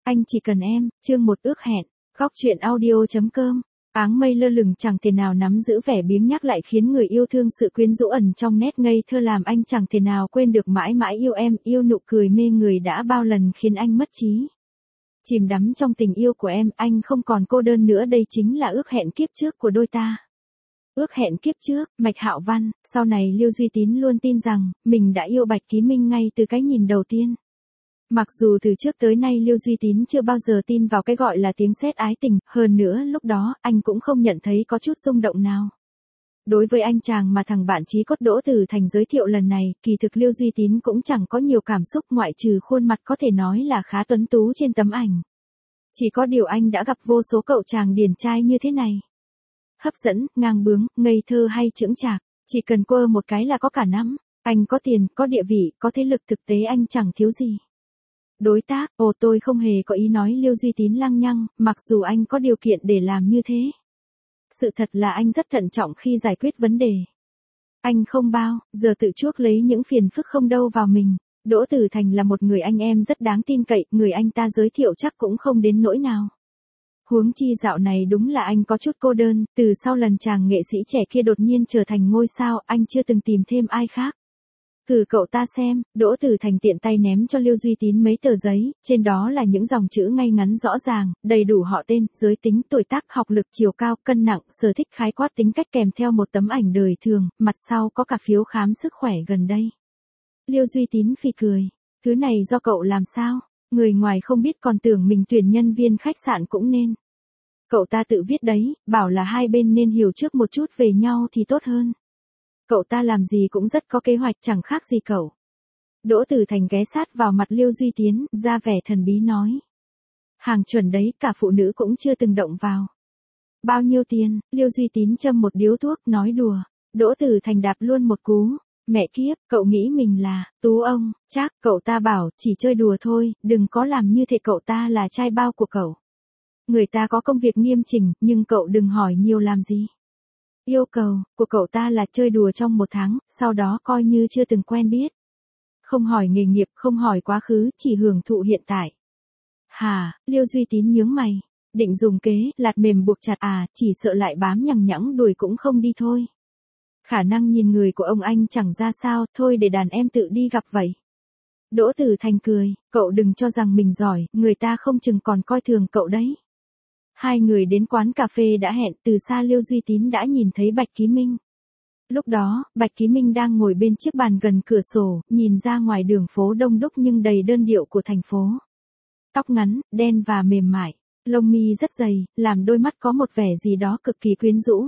Anh chỉ cần em, chương 1 ước hẹn, góc truyện audio.com. Áng mây lơ lửng chẳng thể nào nắm giữ vẻ biếng nhác lại khiến người yêu thương sự quyến rũ ẩn trong nét ngây thơ làm anh chẳng thể nào quên được mãi mãi yêu em, yêu nụ cười mê người đã bao lần khiến anh mất trí. Chìm đắm trong tình yêu của em, anh không còn cô đơn nữa, đây chính là ước hẹn kiếp trước của đôi ta. Ước hẹn kiếp trước, Mạch Hạo Văn. Sau này Liêu Duy Tín luôn tin rằng, mình đã yêu Bạch Ký Minh ngay từ cái nhìn đầu tiên. Mặc dù từ trước tới nay Liêu Duy Tín chưa bao giờ tin vào cái gọi là tiếng sét ái tình, hơn nữa lúc đó, anh cũng không nhận thấy có chút rung động nào. Đối với anh chàng mà thằng bạn chí cốt Đỗ Tử Thành giới thiệu lần này, kỳ thực Liêu Duy Tín cũng chẳng có nhiều cảm xúc ngoại trừ khuôn mặt có thể nói là khá tuấn tú trên tấm ảnh. Chỉ có điều anh đã gặp vô số cậu chàng điển trai như thế này. Hấp dẫn, ngang bướng, ngây thơ hay chững chạc, chỉ cần quơ một cái là có cả nắm. Anh có tiền, có địa vị, có thế lực, thực tế anh chẳng thiếu gì. Đối tác, tôi không hề có ý nói Liêu Duy Tín lăng nhăng, mặc dù anh có điều kiện để làm như thế. Sự thật là anh rất thận trọng khi giải quyết vấn đề. Anh không bao giờ tự chuốc lấy những phiền phức không đâu vào mình. Đỗ Tử Thành là một người anh em rất đáng tin cậy, người anh ta giới thiệu chắc cũng không đến nỗi nào. Huống chi dạo này đúng là anh có chút cô đơn, từ sau lần chàng nghệ sĩ trẻ kia đột nhiên trở thành ngôi sao, anh chưa từng tìm thêm ai khác. Thử cậu ta xem, Đỗ Tử Thành tiện tay ném cho Liêu Duy Tín mấy tờ giấy, trên đó là những dòng chữ ngay ngắn rõ ràng, đầy đủ họ tên, giới tính, tuổi tác, học lực, chiều cao, cân nặng, sở thích, khái quát tính cách kèm theo một tấm ảnh đời thường, mặt sau có cả phiếu khám sức khỏe gần đây. Liêu Duy Tín phì cười, thứ này do cậu làm sao? Người ngoài không biết còn tưởng mình tuyển nhân viên khách sạn cũng nên. Cậu ta tự viết đấy, bảo là hai bên nên hiểu trước một chút về nhau thì tốt hơn. Cậu ta làm gì cũng rất có kế hoạch, chẳng khác gì cậu. Đỗ Tử Thành ghé sát vào mặt Liêu Duy Tín, ra vẻ thần bí nói. Hàng chuẩn đấy, cả phụ nữ cũng chưa từng động vào. Bao nhiêu tiền? Liêu Duy Tín châm một điếu thuốc, nói đùa. Đỗ Tử Thành đạp luôn một cú. Mẹ kiếp, cậu nghĩ mình là tú ông, chắc, cậu ta bảo, chỉ chơi đùa thôi, đừng có làm như thế, cậu ta là trai bao của cậu. Người ta có công việc nghiêm chỉnh, nhưng cậu đừng hỏi nhiều làm gì. Yêu cầu của cậu ta là chơi đùa trong 1 tháng, sau đó coi như chưa từng quen biết. Không hỏi nghề nghiệp, không hỏi quá khứ, chỉ hưởng thụ hiện tại. Hả? Liêu Duy Tín nhướng mày, định dùng kế, lạt mềm buộc chặt à, chỉ sợ lại bám nhằng nhẵng đuổi cũng không đi thôi. Khả năng nhìn người của ông anh chẳng ra sao, thôi để đàn em tự đi gặp vậy. Đỗ Tử Thành cười, cậu đừng cho rằng mình giỏi, người ta không chừng còn coi thường cậu đấy. Hai người đến quán cà phê đã hẹn, từ xa Liêu Duy Tín đã nhìn thấy Bạch Ký Minh. Lúc đó, Bạch Ký Minh đang ngồi bên chiếc bàn gần cửa sổ, nhìn ra ngoài đường phố đông đúc nhưng đầy đơn điệu của thành phố. Tóc ngắn, đen và mềm mại, lông mi rất dày, làm đôi mắt có một vẻ gì đó cực kỳ quyến rũ.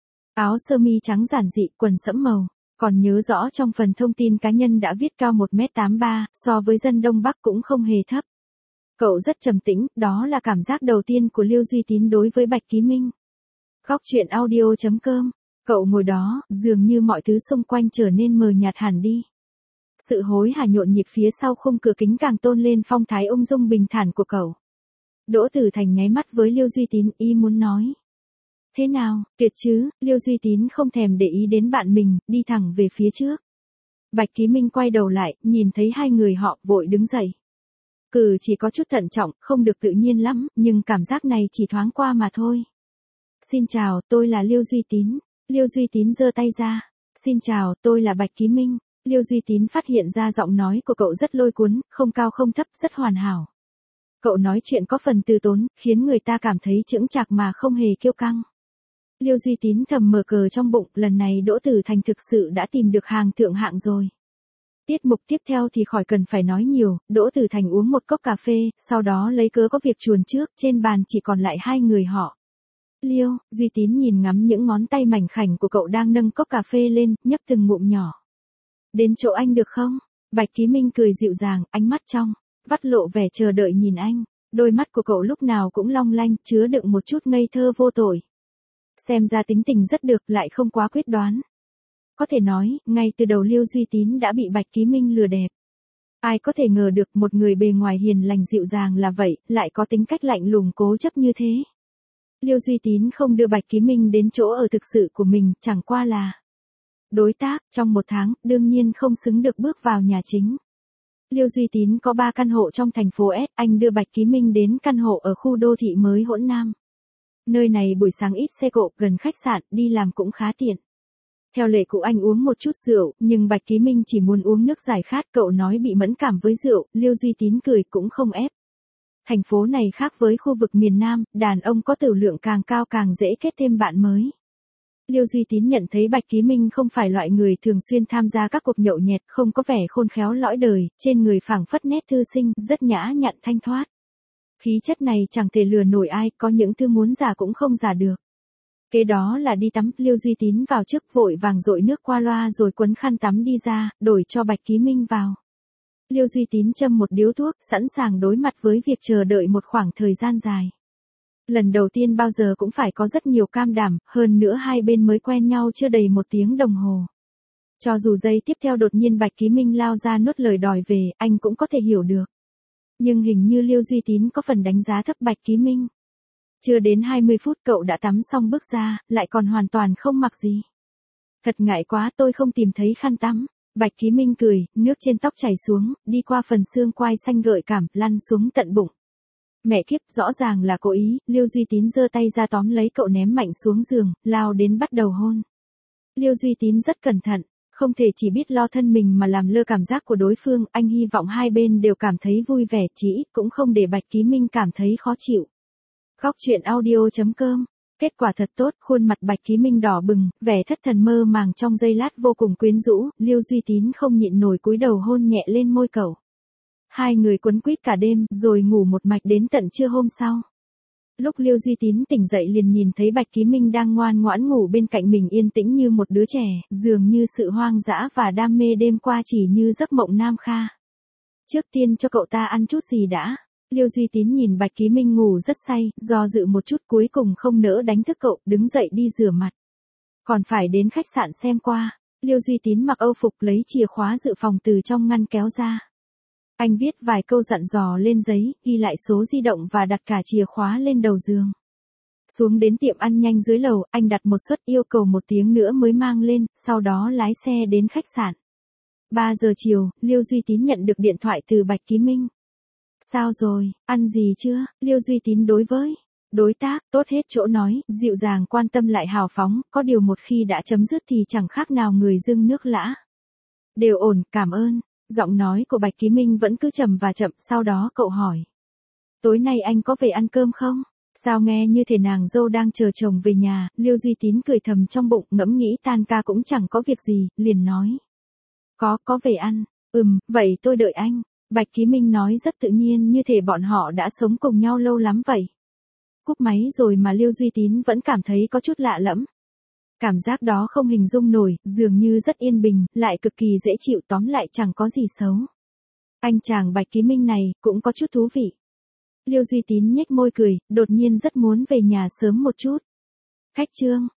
Áo sơ mi trắng giản dị, quần sẫm màu. Còn nhớ rõ trong phần thông tin cá nhân đã viết cao 1m83, so với dân Đông Bắc cũng không hề thấp. Cậu rất trầm tĩnh, đó là cảm giác đầu tiên của Liêu Duy Tín đối với Bạch Ký Minh. Góc truyện audio.com. Cậu ngồi đó, dường như mọi thứ xung quanh trở nên mờ nhạt hẳn đi. Sự hối hả nhộn nhịp phía sau khung cửa kính càng tôn lên phong thái ung dung bình thản của cậu. Đỗ Tử Thành nháy mắt với Liêu Duy Tín, ý muốn nói. Thế nào, tuyệt chứ? Liêu Duy Tín không thèm để ý đến bạn mình, đi thẳng về phía trước. Bạch Ký Minh quay đầu lại, nhìn thấy hai người họ, vội đứng dậy. Chỉ có chút thận trọng, không được tự nhiên lắm, nhưng cảm giác này chỉ thoáng qua mà thôi. Xin chào, tôi là Liêu Duy Tín. Liêu Duy Tín giơ tay ra. Xin chào, tôi là Bạch Ký Minh. Liêu Duy Tín phát hiện ra giọng nói của cậu rất lôi cuốn, không cao không thấp, rất hoàn hảo. Cậu nói chuyện có phần từ tốn, khiến người ta cảm thấy chững chạc mà không hề kiêu căng. Liêu Duy Tín thầm mở cờ trong bụng, lần này Đỗ Tử Thành thực sự đã tìm được hàng thượng hạng rồi. Tiết mục tiếp theo thì khỏi cần phải nói nhiều, Đỗ Tử Thành uống một cốc cà phê, sau đó lấy cớ có việc chuồn trước, trên bàn chỉ còn lại hai người họ. Liêu Duy Tín nhìn ngắm những ngón tay mảnh khảnh của cậu đang nâng cốc cà phê lên, nhấp từng ngụm nhỏ. Đến chỗ anh được không? Bạch Ký Minh cười dịu dàng, ánh mắt trong, vắt lộ vẻ chờ đợi nhìn anh. Đôi mắt của cậu lúc nào cũng long lanh, chứa đựng một chút ngây thơ vô tội. Xem ra tính tình rất được, lại không quá quyết đoán. Có thể nói, ngay từ đầu Liêu Duy Tín đã bị Bạch Ký Minh lừa đẹp. Ai có thể ngờ được một người bề ngoài hiền lành dịu dàng là vậy, lại có tính cách lạnh lùng cố chấp như thế. Liêu Duy Tín không đưa Bạch Ký Minh đến chỗ ở thực sự của mình, chẳng qua là đối tác, trong 1 tháng, đương nhiên không xứng được bước vào nhà chính. Liêu Duy Tín có 3 căn hộ trong thành phố S, anh đưa Bạch Ký Minh đến căn hộ ở khu đô thị mới Hỗn Nam. Nơi này buổi sáng ít xe cộ, gần khách sạn, đi làm cũng khá tiện. Theo lệ cũ anh uống một chút rượu, nhưng Bạch Ký Minh chỉ muốn uống nước giải khát, cậu nói bị mẫn cảm với rượu, Liêu Duy Tín cười cũng không ép. Thành phố này khác với khu vực miền Nam, đàn ông có tửu lượng càng cao càng dễ kết thêm bạn mới. Liêu Duy Tín nhận thấy Bạch Ký Minh không phải loại người thường xuyên tham gia các cuộc nhậu nhẹt, không có vẻ khôn khéo lõi đời, trên người phảng phất nét thư sinh, rất nhã nhặn thanh thoát. Khí chất này chẳng thể lừa nổi ai, có những thứ muốn giả cũng không giả được. Kế đó là đi tắm, Liêu Duy Tín vào trước vội vàng dội nước qua loa rồi quấn khăn tắm đi ra, đổi cho Bạch Ký Minh vào. Liêu Duy Tín châm một điếu thuốc, sẵn sàng đối mặt với việc chờ đợi một khoảng thời gian dài. Lần đầu tiên bao giờ cũng phải có rất nhiều cam đảm, hơn nữa hai bên mới quen nhau chưa đầy 1 tiếng đồng hồ. Cho dù giây tiếp theo đột nhiên Bạch Ký Minh lao ra nuốt lời đòi về, anh cũng có thể hiểu được. Nhưng hình như Liêu Duy Tín có phần đánh giá thấp Bạch Ký Minh. Chưa đến 20 phút cậu đã tắm xong bước ra, lại còn hoàn toàn không mặc gì. Thật ngại quá, tôi không tìm thấy khăn tắm. Bạch Ký Minh cười, nước trên tóc chảy xuống, đi qua phần xương quai xanh gợi cảm, lăn xuống tận bụng. Mẹ kiếp, rõ ràng là cố ý, Liêu Duy Tín giơ tay ra tóm lấy cậu ném mạnh xuống giường, lao đến bắt đầu hôn. Liêu Duy Tín rất cẩn thận, không thể chỉ biết lo thân mình mà làm lơ cảm giác của đối phương, anh hy vọng hai bên đều cảm thấy vui vẻ, chỉ ít cũng không để Bạch Ký Minh cảm thấy khó chịu. Khóc chuyện audio.com. Kết quả thật tốt, khuôn mặt Bạch Ký Minh đỏ bừng, vẻ thất thần mơ màng trong giây lát vô cùng quyến rũ, Liêu Duy Tín không nhịn nổi cúi đầu hôn nhẹ lên môi cậu. Hai người quấn quýt cả đêm, rồi ngủ một mạch đến tận trưa hôm sau. Lúc Liêu Duy Tín tỉnh dậy liền nhìn thấy Bạch Ký Minh đang ngoan ngoãn ngủ bên cạnh mình yên tĩnh như một đứa trẻ, dường như sự hoang dã và đam mê đêm qua chỉ như giấc mộng nam kha. Trước tiên cho cậu ta ăn chút gì đã. Liêu Duy Tín nhìn Bạch Ký Minh ngủ rất say, do dự một chút cuối cùng không nỡ đánh thức cậu, đứng dậy đi rửa mặt. Còn phải đến khách sạn xem qua. Liêu Duy Tín mặc âu phục lấy chìa khóa dự phòng từ trong ngăn kéo ra. Anh viết vài câu dặn dò lên giấy, ghi lại số di động và đặt cả chìa khóa lên đầu giường. Xuống đến tiệm ăn nhanh dưới lầu, anh đặt một suất yêu cầu 1 tiếng nữa mới mang lên, sau đó lái xe đến khách sạn. 3 giờ chiều, Liêu Duy Tín nhận được điện thoại từ Bạch Ký Minh. Sao rồi, ăn gì chưa? Liêu Duy Tín đối với đối tác, tốt hết chỗ nói, dịu dàng quan tâm lại hào phóng, có điều một khi đã chấm dứt thì chẳng khác nào người dưng nước lã. Đều ổn, cảm ơn. Giọng nói của Bạch Ký Minh vẫn cứ trầm và chậm, sau đó cậu hỏi. Tối nay anh có về ăn cơm không? Sao nghe như thể nàng dâu đang chờ chồng về nhà, Liêu Duy Tín cười thầm trong bụng, ngẫm nghĩ tan ca cũng chẳng có việc gì, liền nói. Có về ăn, vậy tôi đợi anh. Bạch Ký Minh nói rất tự nhiên như thể bọn họ đã sống cùng nhau lâu lắm vậy. Cúp máy rồi mà Liêu Duy Tín vẫn cảm thấy có chút lạ lẫm. Cảm giác đó không hình dung nổi, dường như rất yên bình, lại cực kỳ dễ chịu, tóm lại chẳng có gì xấu. Anh chàng Bạch Ký Minh này, cũng có chút thú vị. Liêu Duy Tín nhếch môi cười, đột nhiên rất muốn về nhà sớm một chút. Khách trương,